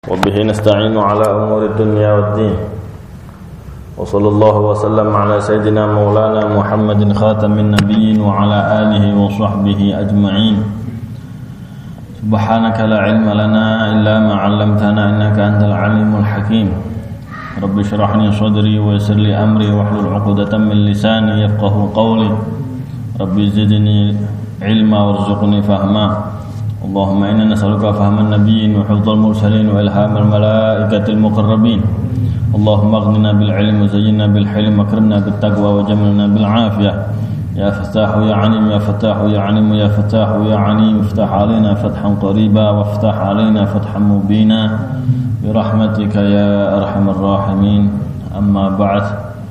وبه نستعين على أمور الدنيا والدين وصلى الله وسلم على سيدنا مولانا محمد خاتم النبيين وعلى آله وصحبه أجمعين. سبحانك لا علم لنا إلا ما علمتنا إنك أنت العليم الحكيم. رب اشرح لي صدري ويسر لي أمري واحلل عقدة من لساني يفقهوا قولي. رب زدني علما وارزقني فهما. اللهم إنا نسألك فهم النبيين وحفظ المرسلين وإلهام الملائكة المقربين. اللهم اغننا بالعلم وزينا بالحلم واكرمنا بالتقوى وجملنا بالعافية. يا فتاح يا عليم يا فتاح يا عليم يا فتاح يا عليم افتح علينا فتحا قريبا وافتح علينا فتحا مبينا برحمتك يا أرحم الراحمين. أما بعد.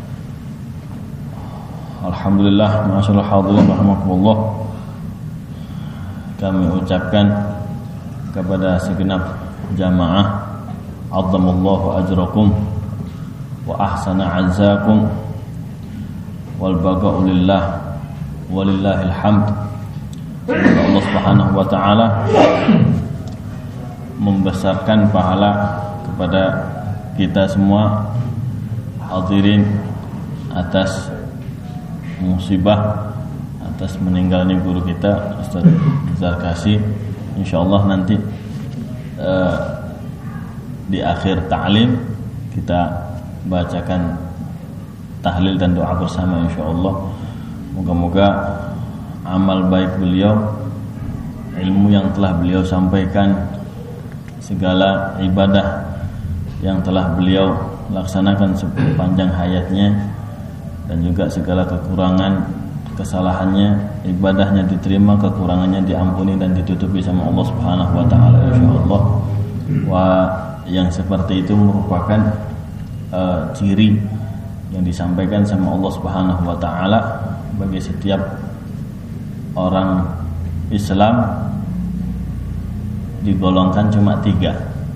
Alhamdulillah, masyaallah hadirin rahimakumullah. Kami ucapkan kepada segenap jamaah azzamallahu ajrakum wa ahsana azzakum wal baga'u lillah walillahil hamd. Semoga Allah Subhanahu wa taala membesarkan pahala kepada kita semua hadirin atas musibah, atas meninggalnya guru kita Ustaz Zarkasi. Insyaallah nanti di akhir ta'lim kita bacakan tahlil dan doa bersama insyaallah. Moga-moga amal baik beliau, ilmu yang telah beliau sampaikan, segala ibadah yang telah beliau laksanakan sepanjang hayatnya, dan juga segala kekurangan, kesalahannya, ibadahnya diterima, kekurangannya diampuni dan ditutupi sama Allah Subhanahu wa taala insyaallah. Yang seperti itu merupakan ciri yang disampaikan sama Allah Subhanahu wa taala bagi setiap orang Islam, digolongkan cuma 3.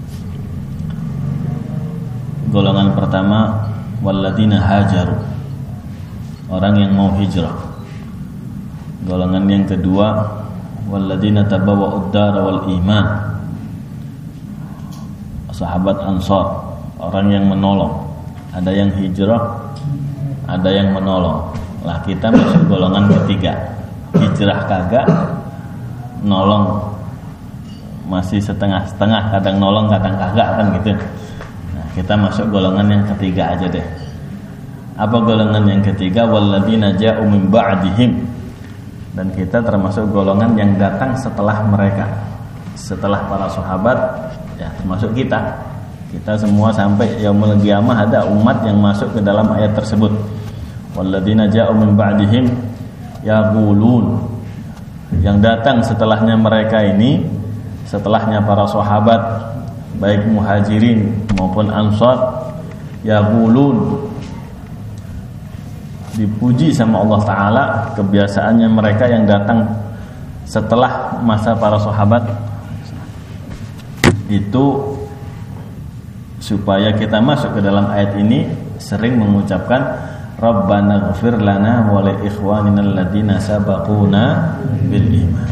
Golongan pertama walladzina hajaru, orang yang mau hijrah. Golongan yang kedua walladzina tabawwa'ud dar wal iman, sahabat Ansar, orang yang menolong. Ada yang hijrah, ada yang menolong. Lah kita masuk golongan ketiga. Hijrah kagak, nolong masih setengah-setengah, kadang nolong kadang kagak kan gitu. Nah, kita masuk golongan yang ketiga aja deh. Apa golongan yang ketiga? Walladzina ja'u min ba'dihim. Dan kita termasuk golongan yang datang setelah mereka, setelah para sahabat, ya termasuk kita. Kita semua sampai yaumul qiyamah ada umat yang masuk ke dalam ayat tersebut. Walladzina ja'u min ba'dihim yaqulun. Yang datang setelahnya mereka ini, setelahnya para sahabat baik muhajirin maupun ansar, yaqulun, dipuji sama Allah Ta'ala. Kebiasaannya mereka yang datang setelah masa para sahabat itu, supaya kita masuk ke dalam ayat ini, sering mengucapkan Rabbana ghfir lana wa li ikhwanina alladziina sabaquna bil iman.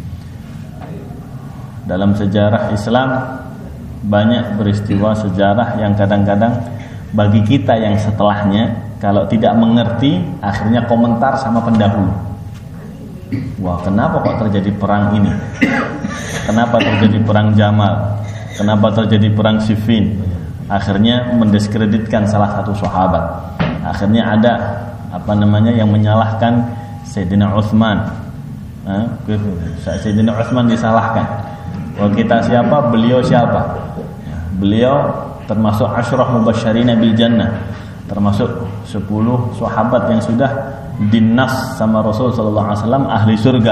Dalam sejarah Islam banyak peristiwa sejarah yang kadang-kadang bagi kita yang setelahnya, kalau tidak mengerti, akhirnya komentar sama pendahulu. Wah, kenapa kok terjadi perang ini? Kenapa terjadi perang Jamal? Kenapa terjadi perang Siffin? Akhirnya mendiskreditkan salah satu sahabat. Akhirnya ada yang menyalahkan Sayyidina Utsman. Sayyidina Utsman disalahkan. Wah, kita siapa? Beliau siapa? Beliau termasuk Asyrah Mubasysyirina bil Jannah, termasuk 10 sahabat yang sudah dinas sama Rasul sallallahu alaihi wasallam ahli surga.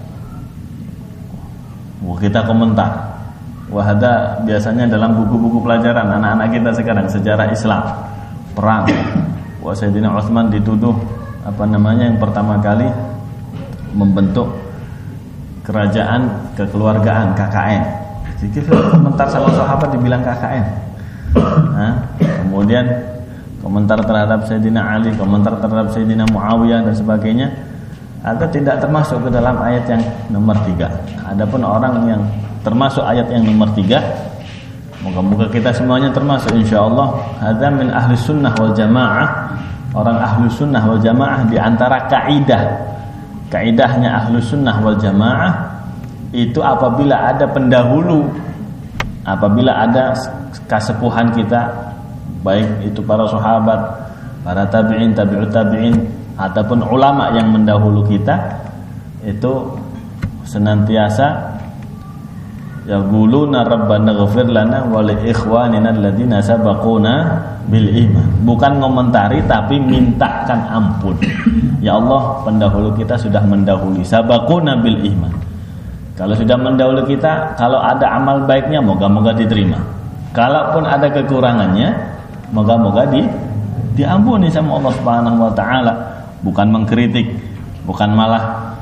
Wah, kita komentar. Wah, ada biasanya dalam buku-buku pelajaran anak-anak kita sekarang, sejarah Islam, perang. Wah, Sayyidina Utsman dituduh yang pertama kali membentuk kerajaan kekeluargaan KKN. Jadi komentar sama sahabat dibilang KKN. Kemudian komentar terhadap Sayyidina Ali, komentar terhadap Sayyidina Muawiyah dan sebagainya, ada tidak termasuk ke dalam ayat yang nomor 3. Adapun orang yang termasuk ayat yang nomor 3, Moga-moga kita semuanya termasuk insyaallah. Hadza min ahli sunnah wal jamaah. Orang ahli sunnah wal jamaah di antara kaidahnya ahli sunnah wal jamaah itu apabila ada pendahulu, apabila ada kasepuhan kita, baik itu para sahabat, para tabi'in, tabi'ut tabi'in, ataupun ulama yang mendahulu kita, itu senantiasa yaquluna rabbana ighfir lana wa li ikhwanina alladziina sabaquna bil iman. Bukan ngomentari tapi mintakan ampun. Ya Allah, pendahulu kita sudah mendahului, sabaquna bil iman. Kalau sudah mendahului kita, kalau ada amal baiknya moga-moga diterima. Kalaupun ada kekurangannya, moga-moga diampuni sama Allah Subhanahu wa taala. Bukan mengkritik, bukan malah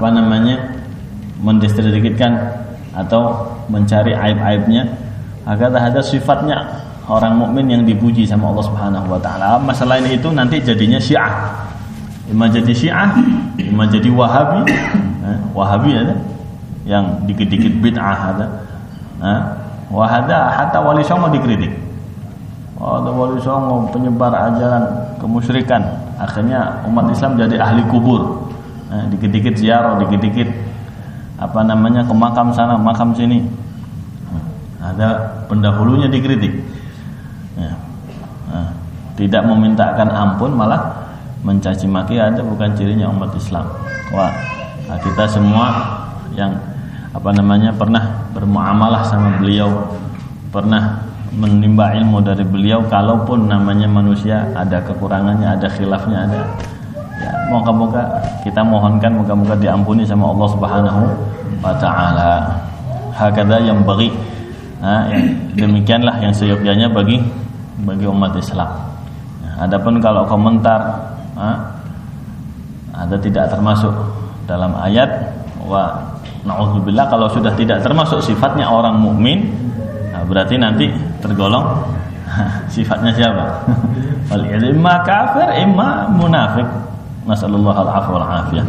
mendiskreditkan atau mencari aib-aibnya. Agar ada sifatnya orang mukmin yang dipuji sama Allah Subhanahu wa taala. Masalah ini itu nanti jadinya Syiah. Imam jadi Syiah, imam jadi Wahabi. Wahabi ada yang dikit-dikit bid'ah ada. Wahada hatta Wali Songo dikritik. Wali Songo penyebar ajaran kemusyrikan. Akhirnya umat Islam jadi ahli kubur. Dikit-dikit ziarah, dikit-dikit ke makam sana, makam sini. Ada pendahulunya dikritik. Tidak memintakan ampun, malah mencaci maki, ada bukan cirinya umat Islam. Wah, kita semua yang pernah bermuamalah sama beliau, pernah menimba ilmu dari beliau, kalaupun namanya manusia ada kekurangannya, ada khilafnya, ada. Ya, moga-moga kita mohonkan moga-moga diampuni sama Allah Subhanahu wa taala. Hakada yang bagi demikianlah yang seyogyanya bagi umat Islam. Adapun kalau komentar ada tidak termasuk dalam ayat, wa na'udzubillah, kalau sudah tidak termasuk sifatnya orang mukmin, berarti nanti tergolong sifatnya siapa? Imma kafir, imma munafik. Nasallallahu al-afwa wal afiyah.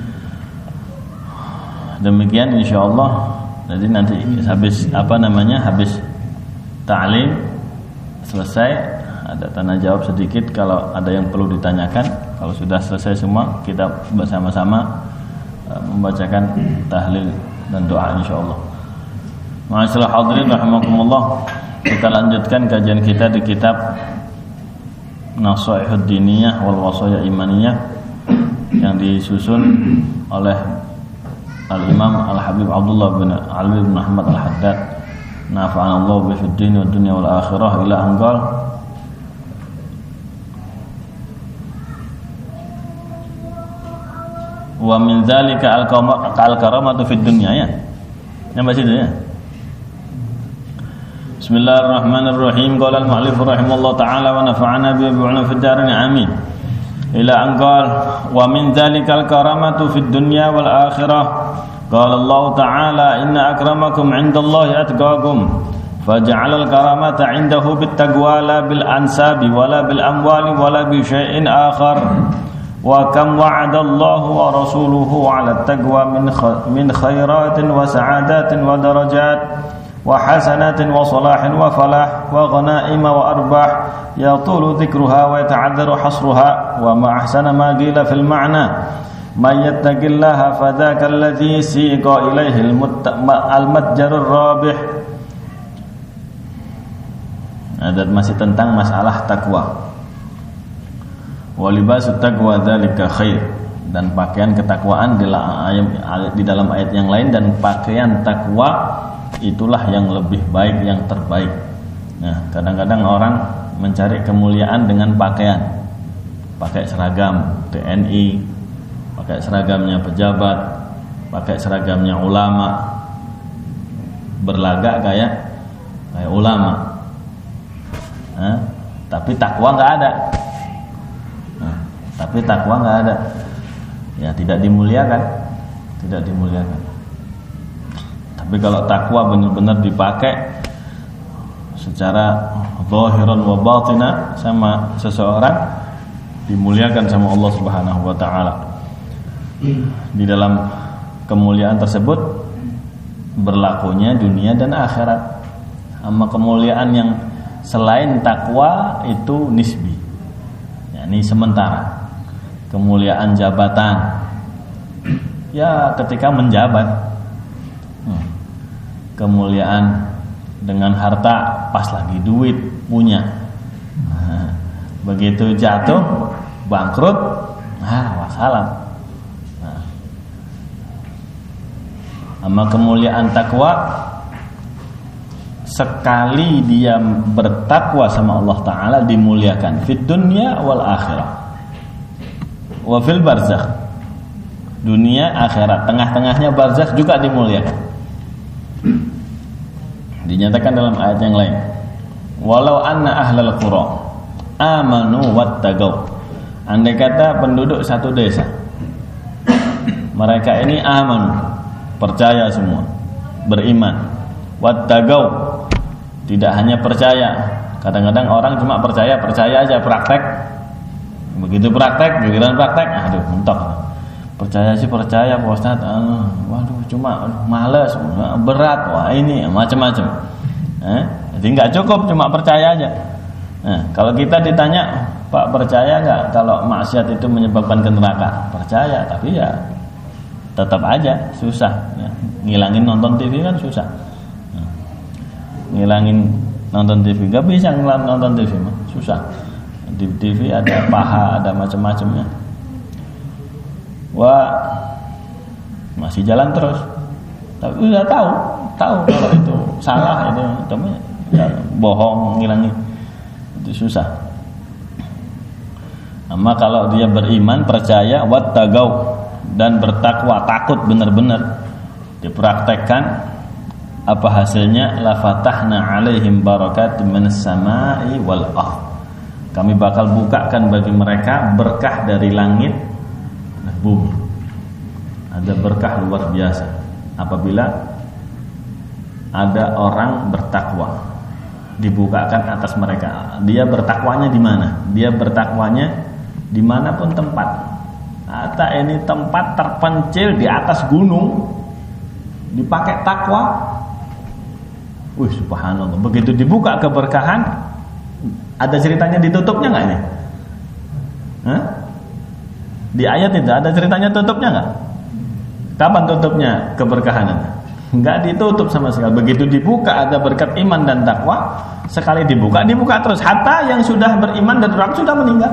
Demikian insyaallah. Jadi nanti habis habis ta'lim selesai, ada tanya jawab sedikit kalau ada yang perlu ditanyakan. Kalau sudah selesai semua, kita bersama-sama membacakan tahlil dan doa insyaallah. Ma'asyiral hadirin rahimakumullah. Kita lanjutkan kajian kita di kitab Nasaihud Diniyah wal Wasaya Imaniyah yang disusun oleh Al-Imam Al-Habib Abdullah bin Ali bin Muhammad Al-Haddad, nafa'anallahu bihi dunya wad dunya wal akhirah, ila anqal wa min dzalika al-karamatu fid dunya, ya. Yang baca itu ya. Bismillahirrahmanirrahim. Qala al-mu'allif rahimallahu ta'ala wa nafa'ana bihi wa fid darin amin. Ila anqal wa min dzalikal karamatu fid dunya wal akhirah. Qala Allah ta'ala inna akramakum 'indallahi atqakum. Faj'alal karamata 'indahu bit taqwa la bil ansabi wala bil amwali wala bi syai'in akhar. Wa kam wa'ada Allah wa rasuluhu 'ala at-taqwa min khairatin wa sa'adatin wa darajat wa hasanatin wa salahin wa falah wa ghanaima wa arbah yatulu dhikruha wa yata'addaru hasruha wa ma ahsana ma qila fil ma'na man yattaqillaha fadhaka alladhi siqa ilayhi al-matjarur rabih. Ada masih tentang masalah takwa. Wa libasut taqwa dzalika khair, dan pakaian ketakwaan di dalam ayat yang lain, dan pakaian takwa itulah yang lebih baik, yang terbaik. Nah, kadang-kadang orang mencari kemuliaan dengan pakaian, pakai seragam TNI, pakai seragamnya pejabat, pakai seragamnya ulama, berlagak kayak ulama. Tapi takwa nggak ada. Tapi takwa nggak ada, ya tidak dimuliakan, tidak dimuliakan. Tapi kalau takwa benar-benar dipakai secara zahiran wa batina sama seseorang, dimuliakan sama Allah Subhanahu wa taala. Di dalam kemuliaan tersebut berlakunya dunia dan akhirat. Sama kemuliaan yang selain takwa itu nisbi. Ya, ini sementara. Kemuliaan jabatan. Ya ketika menjabat. Kemuliaan dengan harta pas lagi duit punya. Nah, begitu jatuh bangkrut, wassalam. Nah, sama kemuliaan takwa, sekali dia bertakwa sama Allah Ta'ala dimuliakan fid dunya wal akhirah wa fil barzakh, dunia akhirat, tengah-tengahnya barzakh juga dimuliakan. Dinyatakan dalam ayat yang lain, walau anna ahlal qura amanu wattaqau, andai kata penduduk satu desa mereka ini amanu, percaya semua, beriman, wattaqau, tidak hanya percaya. Kadang-kadang orang cuma percaya aja, praktek. Begitu praktek, giliran praktek, aduh mentok. Percaya sih percaya Pak Ustaz, waduh cuma males, berat, wah ini macam-macam. Jadi nggak cukup cuma percaya aja. Kalau kita ditanya, Pak percaya nggak kalau maksiat itu menyebabkan ke neraka? Percaya, tapi ya tetap aja susah. Ya. Ngilangin nonton TV kan susah. Ngilangin nonton TV nggak bisa, nonton TV mah susah. Di TV ada paha, ada macam-macamnya. Wah, masih jalan terus. Tapi udah tahu kalau itu salah, itu namanya ya, bohong, ngilangin itu susah. Amma kalau dia beriman, percaya, wattaqau, dan bertakwa, takut benar-benar, dipraktekkan, apa hasilnya? La fatahna alaihim barakatim minas samai wal ardh. Kami bakal bukakan bagi mereka berkah dari langit dan bumi. Ada berkah luar biasa apabila ada orang bertakwa, dibukakan atas mereka. Dia bertakwanya di mana? Dia bertakwanya dimanapun tempat. Atau ini tempat terpencil di atas gunung, dipakai takwa. Wih, subhanallah. Begitu dibuka keberkahan, ada ceritanya ditutupnya nggak ini? Di ayat itu ada ceritanya tutupnya nggak? Kapan tutupnya keberkahan? Nggak ditutup sama sekali. Begitu dibuka ada berkat iman dan takwa, sekali dibuka terus. Hatta yang sudah beriman dan takwa sudah meninggal.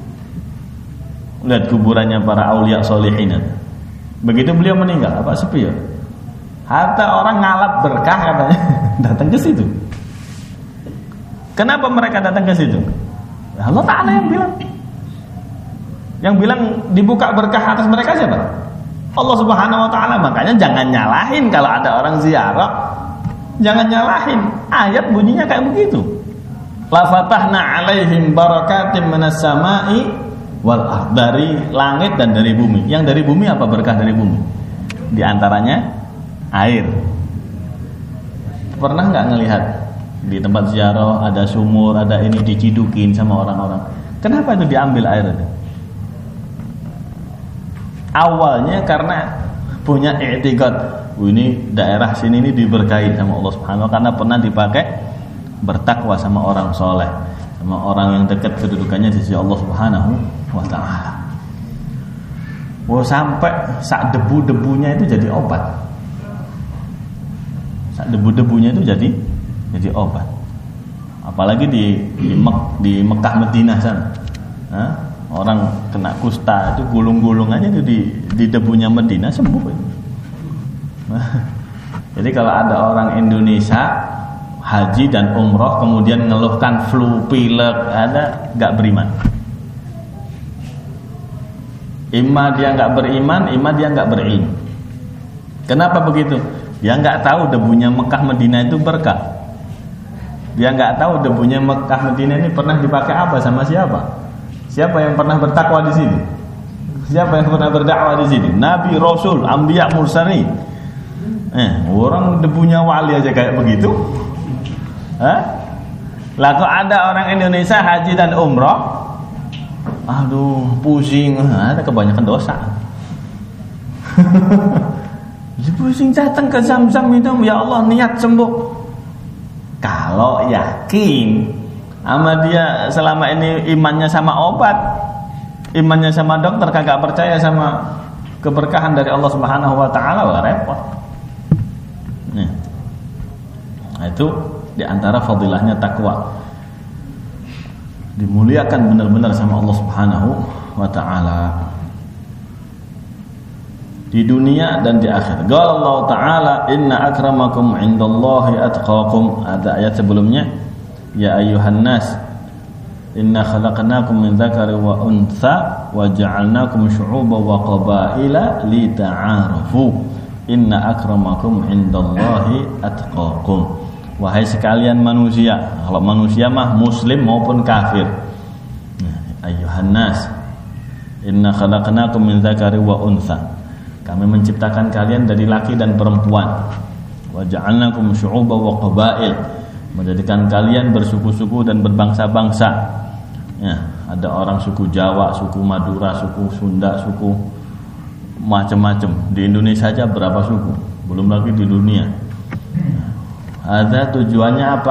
Lihat kuburannya para aulia sholihin. Begitu beliau meninggal, apa sepi ya? Hatta orang ngalap berkah katanya datang ke situ. Kenapa mereka datang ke situ? Allah Ta'ala yang bilang. Yang bilang dibuka berkah atas mereka siapa? Allah Subhanahu wa Ta'ala. Makanya jangan nyalahin kalau ada orang ziarah. Jangan nyalahin. Ayat bunyinya kayak begitu. La fatahna alaihim barakatim minas samai wal ardh, dari langit dan dari bumi. Yang dari bumi apa berkah dari bumi? Di antaranya air. Pernah nggak ngelihat di tempat ziarah ada sumur, ada ini dicidukin sama orang-orang? Kenapa itu diambil air itu? Awalnya karena punya i'tiqad, ini daerah sini ini diberkahi sama Allah Subhanahu wa, karena pernah dipakai bertakwa sama orang soleh, sama orang yang dekat kedudukannya di sisi Allah Subhanahu wa Ta'ala. Sampai sak debu-debunya itu jadi obat. Sak debu-debunya itu jadi obat. Apalagi di Mekah Madinah sana. Orang kena kusta itu gulung-gulung aja itu di debunya Madinah sembuh. Jadi kalau ada orang Indonesia haji dan umroh kemudian ngeluhkan flu, pilek, ada nggak beriman. Ima dia nggak beriman, ima dia nggak berilmu. Kenapa begitu? Dia nggak tahu debunya Mekah Madinah itu berkah. Dia nggak tahu debunya Mekah Madinah ini pernah dipakai apa sama siapa. Siapa yang pernah bertakwa di sini? Siapa yang pernah berdakwah di sini? Nabi, Rasul, Anbiya, Mursalin. Orang debunya wali aja kayak begitu. Lah kok ada orang Indonesia haji dan umroh, aduh pusing, ada kebanyakan dosa. Pusing, datang ke Zam-Zam minum, ya Allah niat sembuh. Kalau yakin sama dia selama ini imannya sama obat, imannya sama dokter, kagak percaya sama keberkahan dari Allah Subhanahu wa taala, wah repot. Nah, itu di antara fadilahnya takwa. Dimuliakan benar-benar sama Allah Subhanahu wa taala di dunia dan di akhirat. Qala Allah taala, inna akramakum 'indallahi atqakum. Ada ayat sebelumnya, ya ayyuhan nas inna khalaqnakum min dzakarin wa untha wa ja'alnakum syu'uban wa qabaila lita'arafu. Inna akramakum 'indallahi atqakum. Wahai sekalian manusia, kalau manusia mah muslim maupun kafir. Ayyuhan nas inna khalaqnakum min dzakarin wa untha. Kami menciptakan kalian dari laki dan perempuan. Wa ja'alnakum syu'uban wa qabail. Menjadikan kalian bersuku-suku dan berbangsa-bangsa. Ya, ada orang suku Jawa, suku Madura, suku Sunda, suku macam-macam. Di Indonesia saja berapa suku, belum lagi di dunia. Ada tujuannya apa?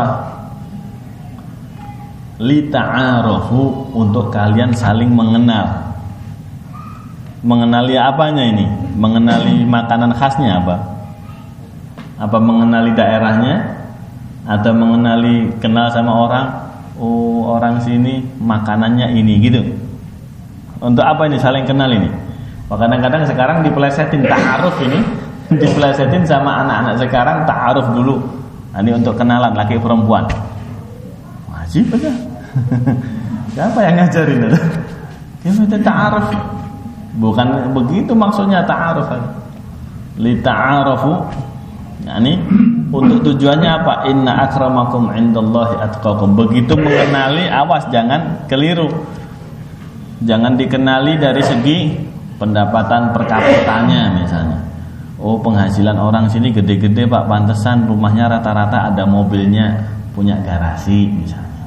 Lita'arafu, untuk kalian saling mengenal. Mengenali apanya ini? Mengenali makanan khasnya apa? Apa mengenali daerahnya? Atau mengenali, kenal sama orang? Oh, orang sini makanannya ini, gitu. Untuk apa ini saling kenal ini? Kadang-kadang sekarang dipelesetin ta'aruf ini, dipelesetin sama anak-anak sekarang ta'aruf dulu. Ini untuk kenalan laki perempuan. Wajib aja. Siapa yang ngajarin itu? Kita ta'aruf. Bukan begitu maksudnya ta'aruf. Li ta'arafu. Nah, ini untuk tujuannya apa? Inna akramakum 'indallahi atqakum. Begitu mengenali, awas jangan keliru. Jangan dikenali dari segi pendapatan per kapitanya misalnya. Oh, penghasilan orang sini gede-gede Pak, pantesan rumahnya rata-rata ada mobilnya, punya garasi misalnya.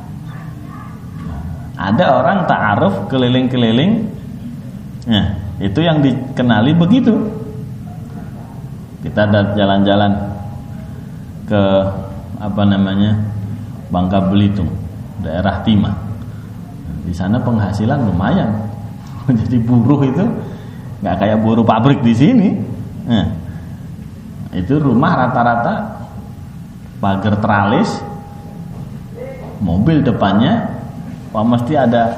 Ada orang ta'aruf keliling-keliling. Nah, itu yang dikenali begitu. Kita jalan-jalan ke Bangka Belitung, daerah Timah. Di sana penghasilan lumayan. Jadi buruh itu nggak kayak buruh pabrik di sini. Nah, itu rumah rata-rata pagar teralis, mobil depannya, mesti ada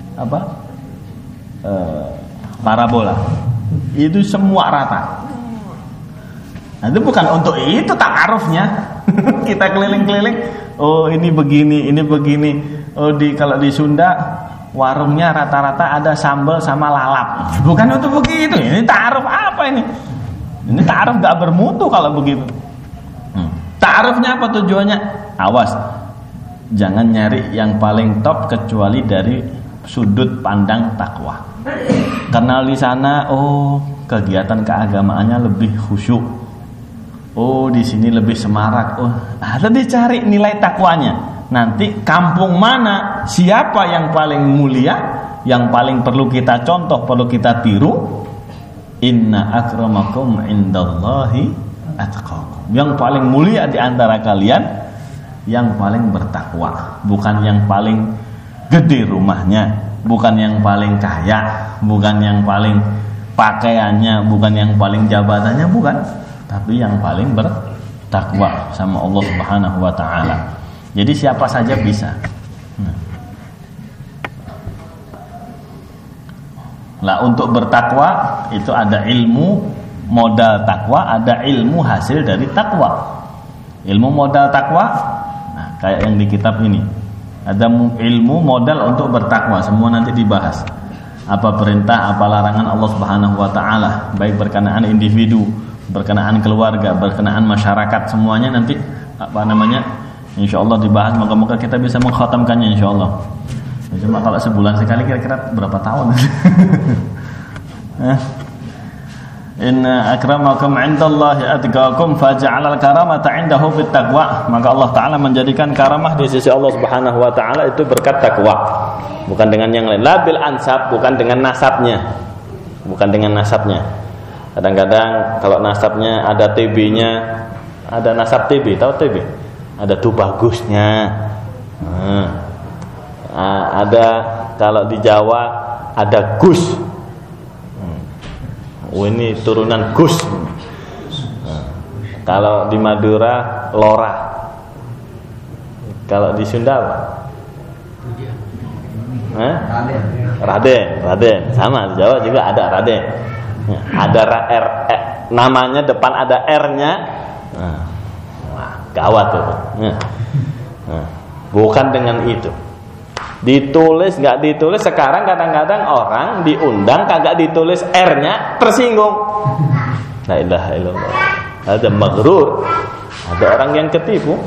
parabola. Itu semua rata. Nah, itu bukan untuk itu ta'arufnya. Kita keliling-keliling, oh ini begini, ini begini. Oh kalau di Sunda warungnya rata-rata ada sambal sama lalap. Bukan untuk begitu. Ini ta'aruf apa ini? Ini ta'aruf gak bermutu kalau begitu. Ta'arufnya apa tujuannya? Awas, jangan nyari yang paling top kecuali dari sudut pandang takwa. Karena di sana, oh kegiatan keagamaannya lebih khusyuk. Oh di sini lebih semarak. Oh ada dicari nilai takwanya. Nanti kampung mana, siapa yang paling mulia, yang paling perlu kita contoh, perlu kita tiru. Inna akramakum 'indallahi atqakum. Yang paling mulia di antara kalian yang paling bertakwa, bukan yang paling gede rumahnya, bukan yang paling kaya, bukan yang paling pakaiannya, bukan yang paling jabatannya, bukan, tapi yang paling bertakwa sama Allah Subhanahu wa taala. Jadi siapa saja bisa. Nah, untuk bertakwa itu ada ilmu modal takwa, ada ilmu hasil dari takwa. Ilmu modal takwa, nah, kayak yang di kitab ini. Ada ilmu modal untuk bertakwa, semua nanti dibahas. Apa perintah, apa larangan Allah Subhanahu wa taala, baik berkenaan individu, berkenaan keluarga, berkenaan masyarakat, semuanya nanti insyaallah dibahas. Moga-moga kita bisa mengkhatamkannya insyaallah. Cuma kalau sebulan sekali kira-kira berapa tahun? Inna akramakum 'indallahi atqakum faja'alal karamata 'indahu bittaqwa. Maka Allah taala menjadikan karamah di sisi Allah Subhanahu wa taala itu berkat takwa, bukan dengan yang lain. La bil ansab, bukan dengan nasabnya. Bukan dengan nasabnya. Kadang-kadang kalau nasabnya ada TB-nya, ada nasab TB, tahu TB? ada tuh bagusnya. Ada kalau di Jawa ada Gus. Ini turunan Gus. Kalau di Madura Lora. Kalau di Sunda apa? Raden. Sama di Jawa juga ada Raden. Ada R, namanya depan ada R-nya. Gawat tuh. Bukan dengan itu. Ditulis nggak ditulis, sekarang kadang-kadang orang diundang kagak ditulis R-nya, tersinggung. La ilaha illallah. Ada maghrur, ada orang yang ketipu.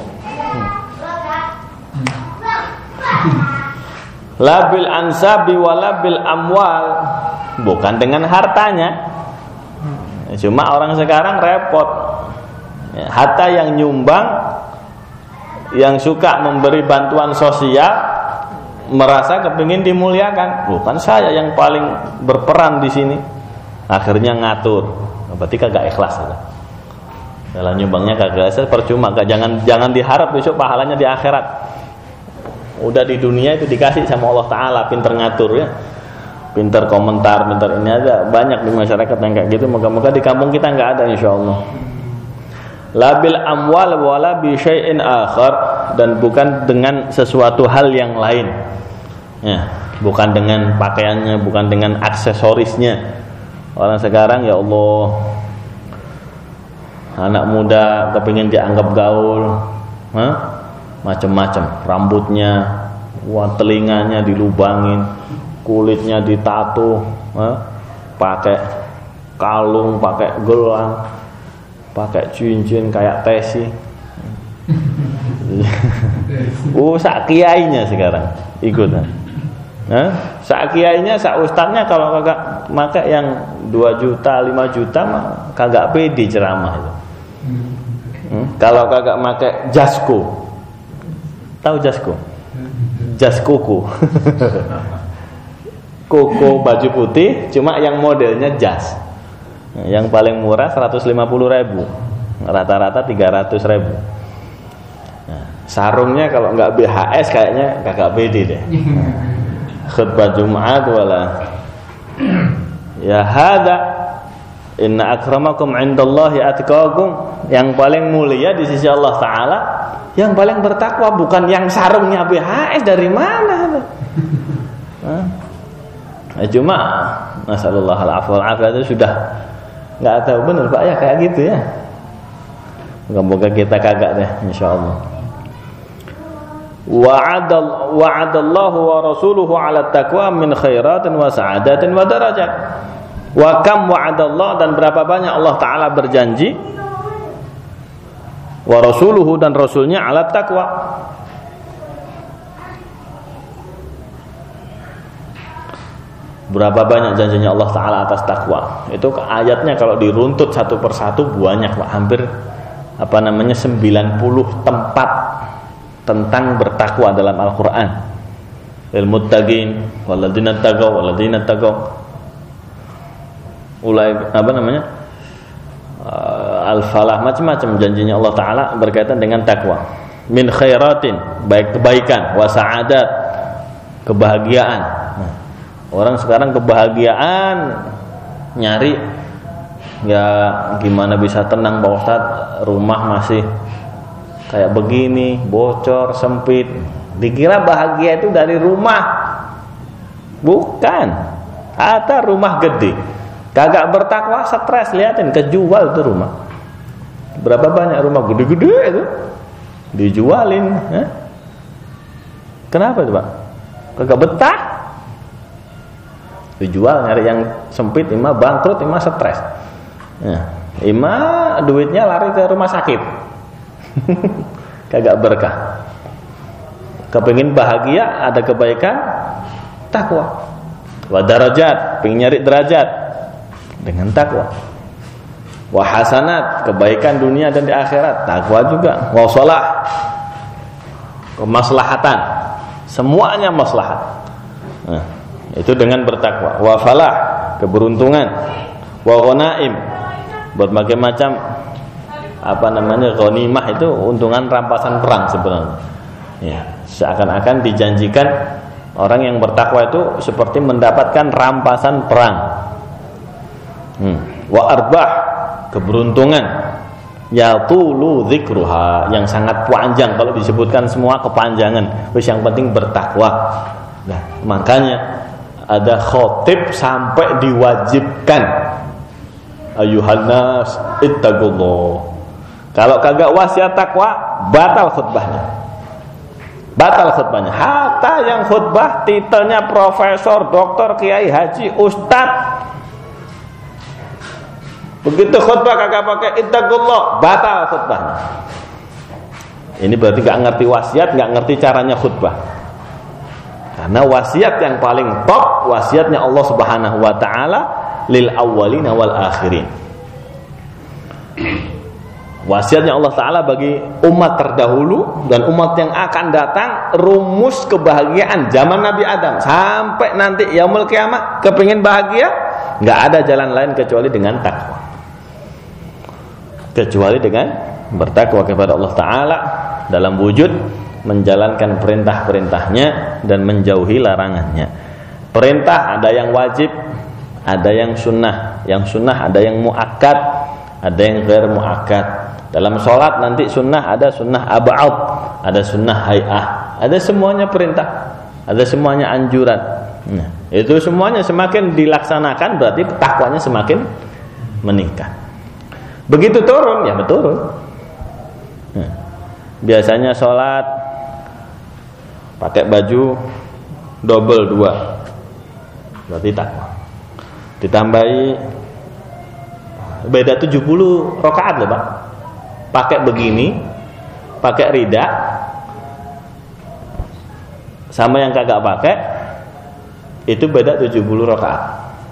Labil ansabi walabil amwal, bukan dengan hartanya. Cuma orang sekarang repot. Hatta yang nyumbang, yang suka memberi bantuan sosial, merasa kepingin dimuliakan. Bukan saya yang paling berperan di sini. Akhirnya ngatur. Berarti kagak ikhlas. Dalam nyumbangnya kagak ikhlas, percuma. Jangan diharap besok pahalanya di akhirat. Udah di dunia itu dikasih sama Allah Ta'ala, pinter ngatur ya, pinter komentar, pinter ini aja. Banyak di masyarakat yang kayak gitu. Moga-moga di kampung kita nggak ada, insyaallah. Labil amwal wala bi syai'in akhar, dan bukan dengan sesuatu hal yang lain. Ya, bukan dengan pakaiannya, bukan dengan aksesorisnya. Orang sekarang ya Allah, anak muda kepingin dianggap gaul, macam-macam, rambutnya, telinganya dilubangin, kulitnya ditato, pakai kalung, pakai gelang, pakai cincin kayak tesi. Sak kiainya sekarang ikut. Sak kiainya, sak ustadznya kalau kagak pakai yang 2 juta, 5 juta mah kagak pede ceramah itu. Kalau kagak pakai jasko. Tahu jasko? Jas kuku. Kuku baju putih, cuma yang modelnya jas. Yang paling murah 150.000, rata-rata 300.000. Sarungnya kalau nggak BHS kayaknya kagak pede deh. Khutbah Jumat wala. Ya hada, inna akramakum indallahi atqakum, yang paling mulia di sisi Allah Ta'ala yang paling bertakwa, bukan yang sarungnya BHS. Dari mana? Cuma nasallallahu alaihi wasallam itu sudah nggak tahu benar Pak ya kayak gitu ya. Moga-moga kita kagak deh insyaallah. Wa'adallahu wa rasuluhu 'ala taqwa min khairatin wa sa'adatin wa darajat. Wa kam wa'adallah, dan berapa banyak Allah Ta'ala berjanji, wa rasuluhu, dan rasulnya, 'ala taqwa. Berapa banyak janjinya Allah Ta'ala atas takwa. Itu ayatnya kalau diruntut satu persatu banyak Pak, hampir 90 tempat tentang bertakwa dalam Al-Quran. Al-muttaqin walladzina taqaw walladzina taqaw ulai al-falah, macam-macam janjinya Allah Ta'ala berkaitan dengan takwa. Min khairatin, baik kebaikan, wa sa'adat, kebahagiaan. Orang sekarang kebahagiaan nyari ya gimana bisa tenang Pak Ustadz, rumah masih kayak begini, bocor, sempit. Dikira bahagia itu dari rumah. Bukan. Ada rumah gede, kagak bertakwa, stres, liatin kejual tuh rumah. Berapa banyak rumah gede-gede itu dijualin, Kenapa itu Pak? Kagak betah. Dijual, nyari yang sempit, ima bangkrut, ima stres. Ima duitnya lari ke rumah sakit. Kagak berkah. Kepengin bahagia, ada kebaikan, takwa. Wa darajat, pengen nyari derajat dengan takwa. Wa hasanat, kebaikan dunia dan di akhirat, takwa juga. Wa shalah, kemaslahatan, semuanya maslahat. Itu dengan bertakwa. Wa falah, keberuntungan. Wa ghanaim, berbagai macam ghanimah itu untungan rampasan perang sebenarnya. Ya, seakan-akan dijanjikan orang yang bertakwa itu seperti mendapatkan rampasan perang. Wa arbah, keberuntungan. Ya tulu dzikruha, yang sangat panjang kalau disebutkan semua kepanjangan. Wis yang penting bertakwa. Nah, makanya ada khotib sampai diwajibkan ayyuhan nas ittaqullah. Kalau kagak wasiat takwa, batal khutbahnya. Batal khutbahnya. Hatta yang khutbah titelnya profesor, doktor, kiai, haji, ustad, begitu khutbah kagak pakai ittaqullah, batal khutbahnya. Ini berarti gak ngerti wasiat, gak ngerti caranya khutbah. Karena wasiat yang paling top, wasiatnya Allah Subhanahu wa taala lil awwalina wal akhirin. Wasiatnya Allah taala bagi umat terdahulu dan umat yang akan datang, rumus kebahagiaan zaman Nabi Adam sampai nanti yaumul kiamat. Kepingin bahagia, enggak ada jalan lain kecuali dengan takwa. Kecuali dengan bertakwa kepada Allah taala dalam wujud menjalankan perintah-perintahnya dan menjauhi larangannya. Perintah ada yang wajib, ada yang sunnah. Yang sunnah ada yang muakkad, ada yang ghair muakkad. Dalam sholat nanti sunnah ada sunnah ab'ad, ada sunnah hay'ah, ada semuanya perintah, ada semuanya anjuran. Nah, itu semuanya semakin dilaksanakan berarti takwanya semakin meningkat. Begitu turun ya turun. Nah, biasanya sholat pakai baju double 2 berarti takwa. Ditambahi beda 70 rakaat loh Pak. Pakai begini, pakai rida, sama yang kagak pakai itu beda 70 rakaat.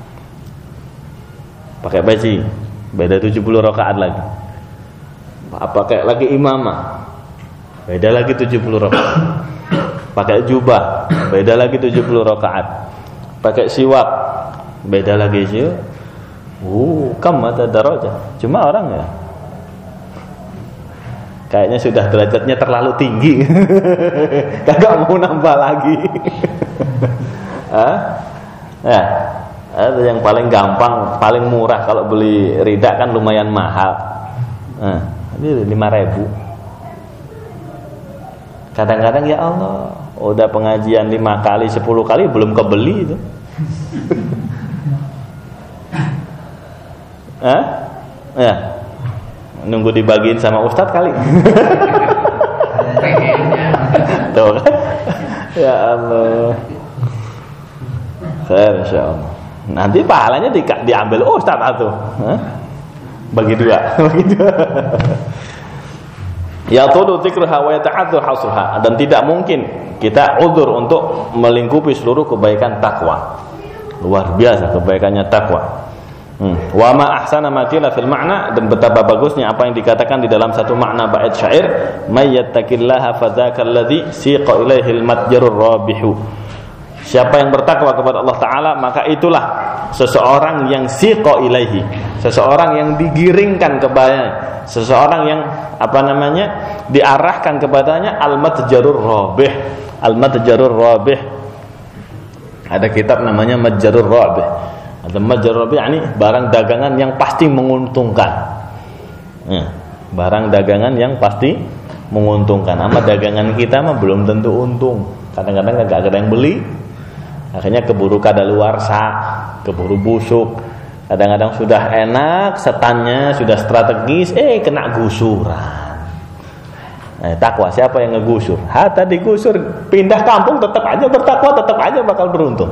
Pakai baju beda 70 rakaat lagi. Pakai lagi imamah beda lagi 70 rakaat. Pakai jubah beda lagi 70 rakaat. Pakai siwak beda lagi sih. Kam ada darajah. Cuma orang ya kayaknya sudah derajatnya terlalu tinggi. Kagak mau nambah lagi. Ya, ada yang paling gampang, paling murah kalau beli rida kan lumayan mahal. Ini 5.000. Kadang-kadang ya Allah, udah pengajian 5 kali, 10 kali belum kebeli itu. Ya. Nunggu dibagiin sama ustadz kali. Tuh kan? Ya Allah. Khair insyaallah. Nanti pahalanya diambil ustadz atuh. Bagi 2. Ya tudu dzikruha wa yata'addu hasruha, dan tidak mungkin kita udzur untuk melingkupi seluruh kebaikan takwa. Luar biasa kebaikannya takwa. Wa ma ahsana ma qila fil ma'na, dan betapa bagusnya apa yang dikatakan di dalam satu makna bait syair, may yattaqillaha fadzakal ladzi siqa ilaihil matjarur rabihu. Siapa yang bertakwa kepada Allah taala, maka itulah seseorang yang siqa ilaihi, seseorang yang digiringkan kepadanya, seseorang yang diarahkan kepadanya al-matjarur rabih. Al-matjarur rabih, ada kitab namanya Matjarur Rabih. Ada Matjarur Rabih, ini barang dagangan yang pasti menguntungkan. Barang dagangan yang pasti menguntungkan. Ama dagangan kita mah belum tentu untung. Kadang-kadang enggak ada yang beli. Akhirnya keburu kadaluarsa, keburu busuk. Kadang-kadang sudah enak, setannya sudah strategis, kena gusuran. Takwa siapa yang ngegusur? Tadi gusur, pindah kampung tetap aja bertakwa, tetap aja bakal beruntung.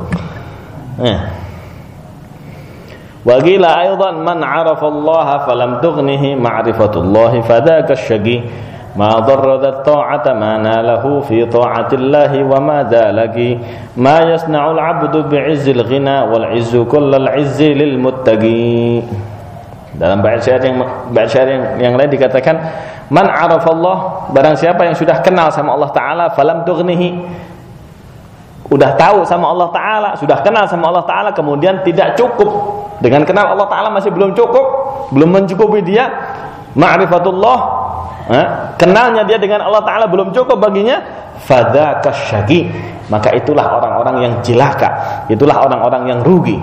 Wa qila aidan man 'arafa Allah falam tughnihi ma'rifatullah fadzaka asy-syaqi ma darra ta'ata ma nalahu fi ta'atillahi wa ma dzalaki ma yasna'ul 'abdu bi'izzil ghina wal 'izzu kullal 'izzi lil muttaqi. Dalam bait syair yang lain dikatakan, man 'arafa Allah, barang siapa yang sudah kenal sama Allah taala, falam tughnihi, udah tahu sama Allah taala, sudah kenal sama Allah taala, kemudian tidak cukup dengan kenal Allah taala, masih belum cukup, belum mencukupi dia, ma'rifatullah, kenalnya dia dengan Allah Ta'ala belum cukup baginya, fadzaka syaqi, maka itulah orang-orang yang cilaka, itulah orang-orang yang rugi.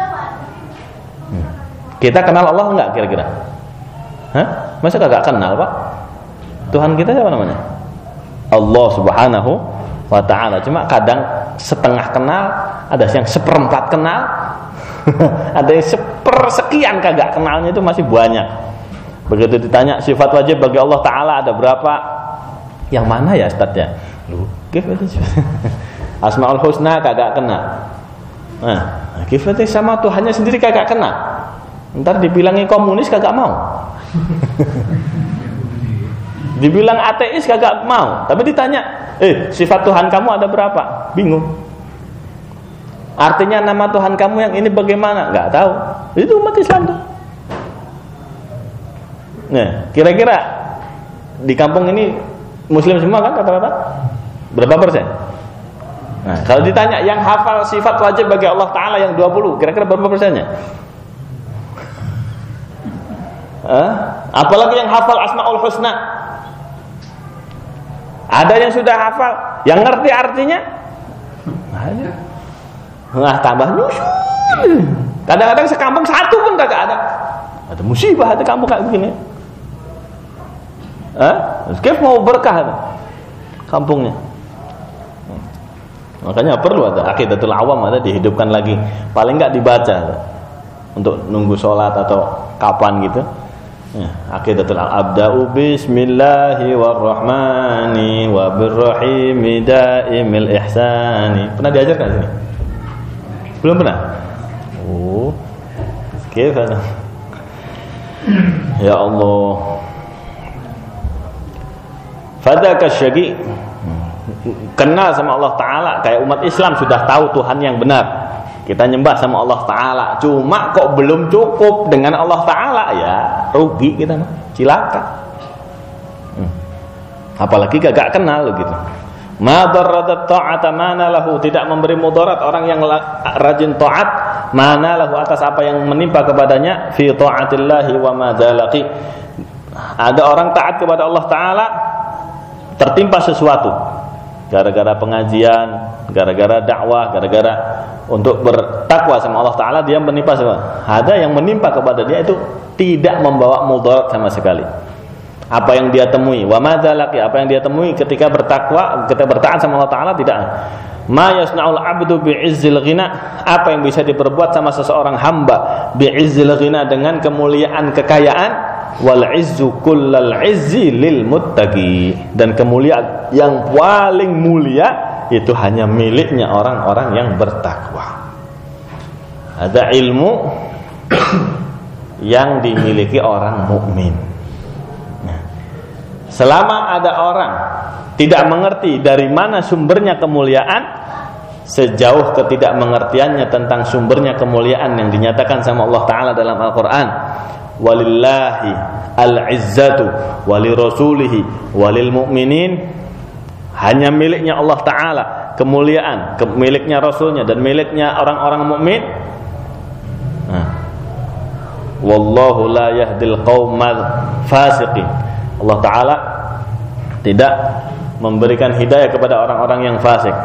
Kita kenal Allah enggak kira-kira? Masa kagak kenal, Pak? Tuhan kita siapa namanya? Allah Subhanahu wa Ta'ala. Cuma kadang setengah kenal, ada yang seperempat kenal, ada yang sepersekian kagak kenalnya, itu masih banyak. Begitu ditanya sifat wajib bagi Allah Ta'ala ada berapa? Yang mana ya Ustaz ya? Asmaul Husna kagak kenal. Nah, kifatnya sama Tuhannya sendiri kagak kenal. Ntar dibilangin komunis kagak mau. Dibilang ateis kagak mau. Tapi ditanya, sifat Tuhan kamu ada berapa? Bingung. Artinya nama Tuhan kamu yang ini bagaimana? Nggak tahu. Itu umat Islam tuh. Nah, kira-kira di kampung ini Muslim semua kan rata-rata? Berapa persen? Nah, kalau ditanya yang hafal sifat wajib bagi Allah Ta'ala yang 20, kira-kira berapa persennya? Apalagi yang hafal Asmaul Husna. Ada yang sudah hafal, yang ngerti artinya? Ada. Nah, tambah nyusul. Kadang-kadang sekampung satu pun kagak ada. Ada musibah di kampung kayak begini. Kif mau berkah kampungnya. Makanya perlu ada aqidatul awam, ada dihidupkan lagi. Paling enggak dibaca untuk nunggu sholat atau kapan gitu. Aqidatul abda'u bismillahi warrahmani wabirrahimi daimil ihsani. Pernah diajarkan sini? Belum pernah? Gimana? Ya Allah. Fadzaka syaqi. Kenal sama Allah Ta'ala. Kayak umat Islam sudah tahu Tuhan yang benar. Kita nyembah sama Allah Ta'ala. Cuma kok belum cukup dengan Allah Ta'ala, ya rugi kita, cilaka. Apalagi gak kenal gitu. Ma darradat ta'ata mana lahu, tidak memberi mudarat orang yang rajin ta'at, mana lahu, atas apa yang menimpa kepadanya, fi ta'atillahi wa ma dalaqi. Ada orang taat kepada Allah Ta'ala, tertimpa sesuatu gara-gara pengajian, gara-gara dakwah, gara-gara untuk bertakwa sama Allah Ta'ala, dia menimpa semua. Ada yang menimpa kepada dia itu tidak membawa mudarat sama sekali. Apa yang dia temui, wa madzalaki, apa yang dia temui ketika bertakwa, ketika bertaat sama Allah Ta'ala, tidak. Ma yasna'ul abdu bi'izzil ghina, apa yang bisa diperbuat sama seseorang hamba bi'izzil ghina, dengan kemuliaan kekayaan, wal izzu kullal izzi lil muttaqi, dan kemuliaan yang paling mulia itu hanya miliknya orang-orang yang bertakwa. Ada ilmu yang dimiliki orang mukmin. Selama ada orang tidak mengerti dari mana sumbernya kemuliaan, sejauh ketidakmengertiannya tentang sumbernya kemuliaan yang dinyatakan sama Allah Ta'ala dalam Al-Quran, walillahi al-izzatu walirasulihi walil mu'minin, hanya miliknya Allah Ta'ala kemuliaan, miliknya Rasulnya dan miliknya orang-orang mukmin. Wallahu la yahdil qaumal fasiqin, Allah Ta'ala tidak memberikan hidayah kepada orang-orang yang fasik.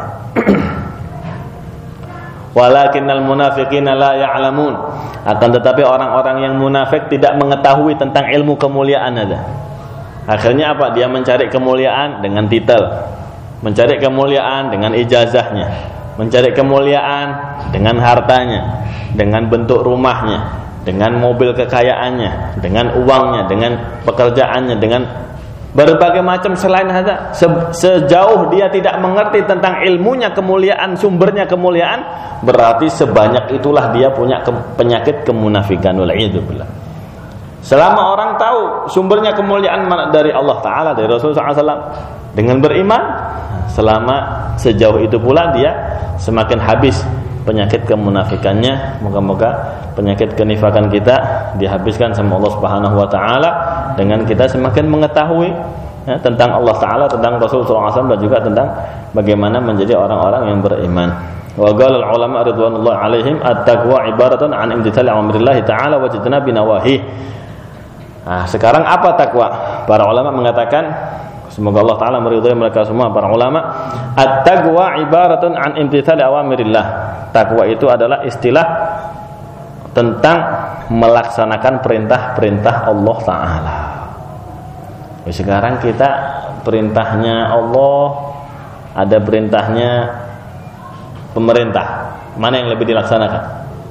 Walakinnal munafiqina la ya'lamun, akan tetapi orang-orang yang munafik tidak mengetahui tentang ilmu kemuliaan ada. Akhirnya apa? Dia mencari kemuliaan dengan titel, mencari kemuliaan dengan ijazahnya, mencari kemuliaan dengan hartanya, dengan bentuk rumahnya, dengan mobil kekayaannya, dengan uangnya, dengan pekerjaannya, dengan berbagai macam selain hada. Sejauh dia tidak mengerti tentang ilmunya kemuliaan, sumbernya kemuliaan, berarti sebanyak itulah dia punya penyakit kemunafikan. Wal'iyadzubillah. Selama orang tahu sumbernya kemuliaan dari Allah Ta'ala, dari Rasulullah SAW, dengan beriman, selama sejauh itu pula dia semakin habis penyakit kemunafikannya. Moga-moga penyakit kenifakan kita dihabiskan sama Allah Subhanahu wa Ta'ala dengan kita semakin mengetahui tentang Allah Ta'ala, tentang Rasulullah SAW, dan juga tentang bagaimana menjadi orang-orang yang beriman. Wa qala al-ulama ridwanullah alaihim at-taqwa ibaratun an imtithali amrillah ta'ala wa jitnabi nawahi. Nah, sekarang apa takwa? Para ulama mengatakan, semoga Allah Ta'ala meridhai mereka semua, para ulama, at-taqwa ibaratun an imtithali awamirillah. Takwa itu adalah istilah tentang melaksanakan perintah-perintah Allah Ta'ala. Sekarang kita perintahnya Allah, ada perintahnya pemerintah. Mana yang lebih dilaksanakan?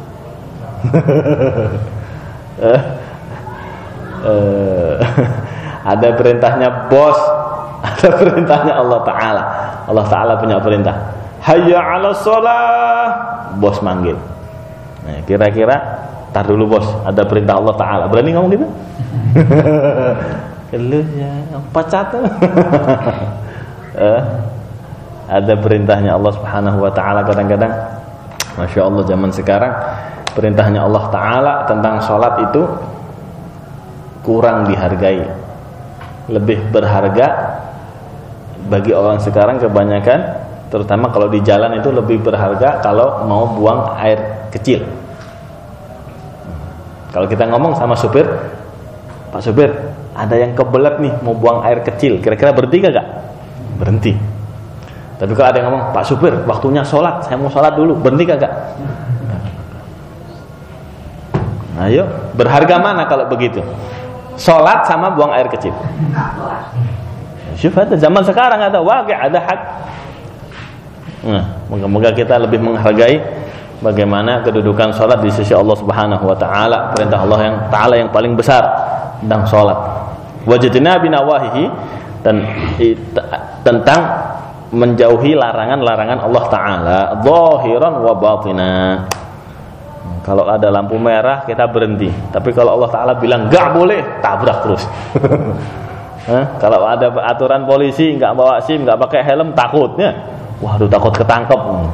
Ada perintahnya bos, ada perintahnya Allah Ta'ala. Allah Ta'ala punya perintah, hayya 'alas shalah, bos manggil. Nah, kira-kira tar dulu bos, ada perintah Allah Ta'ala, berani ngomong gitu? Lu ya pacat. Ada perintahnya Allah Subhanahu wa Ta'ala. Kadang-kadang Masya Allah zaman sekarang perintahnya Allah Ta'ala tentang sholat itu kurang dihargai. Lebih berharga bagi orang sekarang kebanyakan, terutama kalau di jalan itu lebih berharga kalau mau buang air kecil. Kalau kita ngomong sama supir, Pak supir, ada yang kebelet nih mau buang air kecil, kira-kira berhenti gak? Berhenti. Tapi kalau ada yang ngomong, Pak supir, waktunya sholat, saya mau sholat dulu, berhenti gak? Ayo, berharga mana kalau begitu? Sholat sama buang air kecil. Syufa, zaman sekarang ada waqi', ada hak. Nah, moga-moga kita lebih menghargai bagaimana kedudukan sholat di sisi Allah Subhanahu wa Ta'ala. Perintah Allah yang Ta'ala yang paling besar tentang sholat. Wajadna binawahihi, dan tentang menjauhi larangan-larangan Allah Ta'ala, zahiran wa batina. Kalau ada lampu merah kita berhenti, tapi kalau Allah Ta'ala bilang gak boleh, tabrak terus. Kalau ada aturan polisi gak bawa SIM, gak pakai helm, takutnya, waduh takut ketangkep.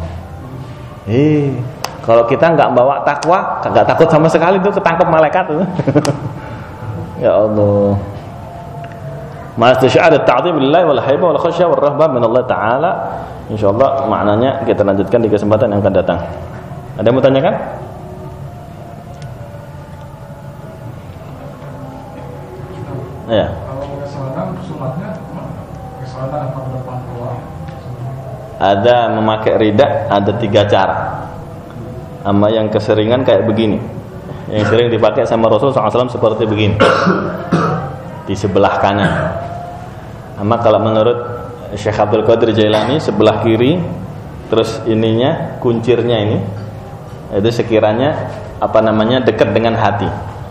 Kalau kita gak bawa takwa, gak takut sama sekali tuh ketangkep malaikat. Ya Allah. Mastasy'ar at-ta'zim lillahi wal haibah wal khasyah wal rahbah min Allah Ta'ala. Insyaallah maknanya kita lanjutkan di kesempatan yang akan datang. Ada yang mau tanyakan? Ya. Kalau kesalahan sunatnya kesalahan apa depan keluar? Ada memakai rida, ada 3 cara. Sama yang keseringan kayak begini. Yang sering dipakai sama Rasulullah SAW seperti begini. Di sebelah kanan. Sama kalau menurut Syekh Abdul Qadir Jailani sebelah kiri, terus ininya kuncirnya ini itu sekiranya dekat dengan hati.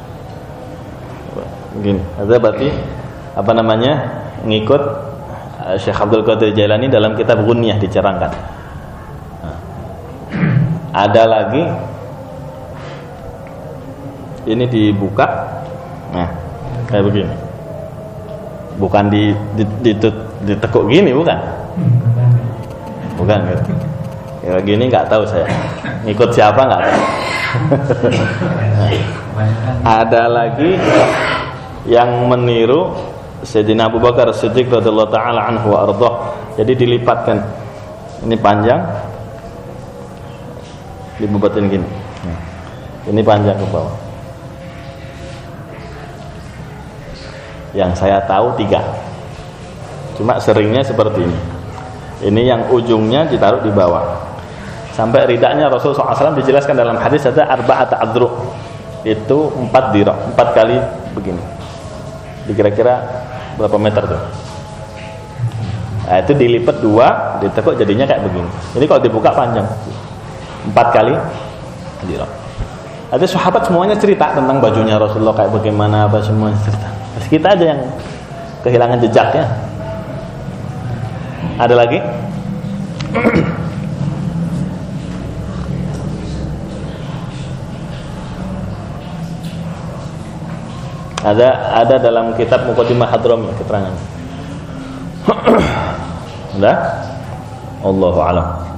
Begini. Itu berarti ngikut Syekh Abdul Qadir Jailani dalam kitab Ghunyah dicerangkan. Nah, ada lagi ini dibuka, nah kayak begini. Bukan ditekuk gini, bukan gitu. Ya gini nggak tahu saya. Ngikut siapa nggak tahu. Ada lagi yang meniru Sayyidina Abu Bakar Siddiq radhiyallahu taala anhu wa ardhah. Jadi dilipatkan. Ini panjang. Dibubatin gini. Ini panjang ke bawah. Yang saya tahu 3. Cuma seringnya seperti ini. Ini yang ujungnya ditaruh di bawah. Sampai ridanya Rasulullah SAW dijelaskan dalam hadis ada arba'at adru. Itu 4 dirham, 4 kali begini. Kira-kira berapa meter tuh? Nah, itu dilipat 2, ditekuk jadinya kayak begini. Ini kalau dibuka panjang 4 kali dirham. Ada sahabat semuanya cerita tentang bajunya Rasulullah kayak bagaimana, apa semuanya cerita. Terus kita aja yang kehilangan jejaknya. Ada lagi? Ada dalam kitab Muqaddimah Hadrami keterangan. Sudah? Allahu a'lam.